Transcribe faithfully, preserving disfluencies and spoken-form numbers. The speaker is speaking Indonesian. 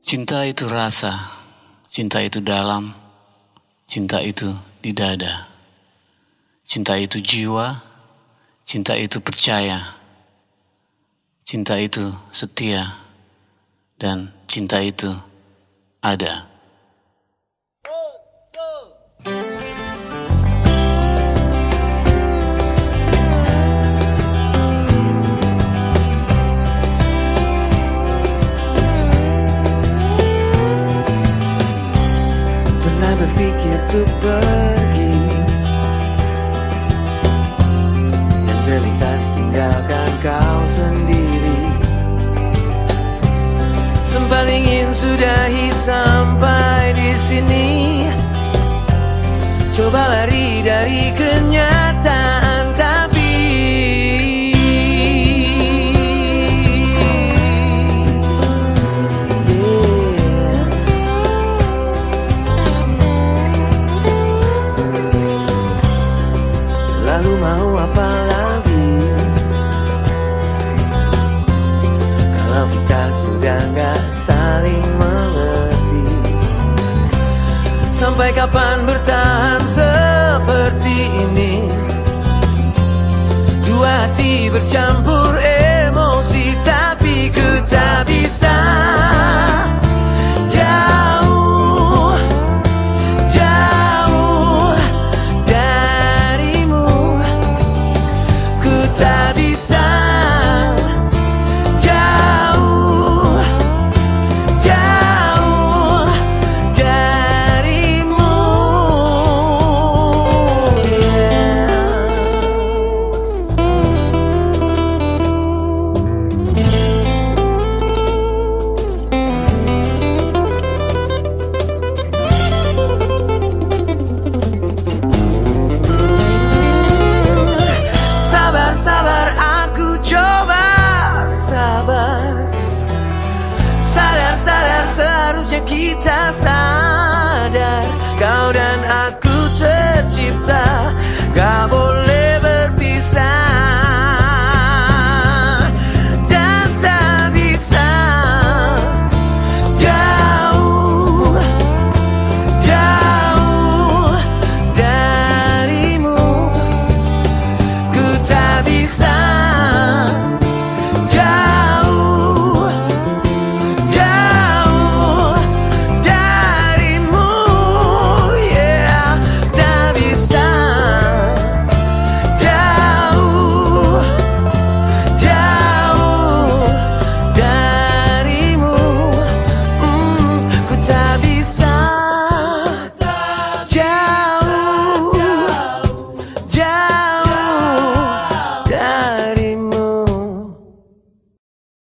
Cinta itu rasa, cinta itu dalam, cinta itu di dada. Cinta itu jiwa, cinta itu percaya, cinta itu setia, dan cinta itu ada. Pernah berpikir untuk pergi dan terlintas tinggalkan kau sendiri. Sempat ingin sudahi sampai di sini, coba lari dari kenyataan, tapi lalu mau apa lagi kalau kita sudah gak saling mengerti? Sampai kapan bertahan seperti ini? Dua hati bercampur emosi, tapi ku tak bisa jauh, jauh darimu. Ku tak bisa jauh, jauh darimu. Sabar, sabar, aku coba sabar. Sadar, sadar, seharusnya kita sadar, kau dan aku tercipta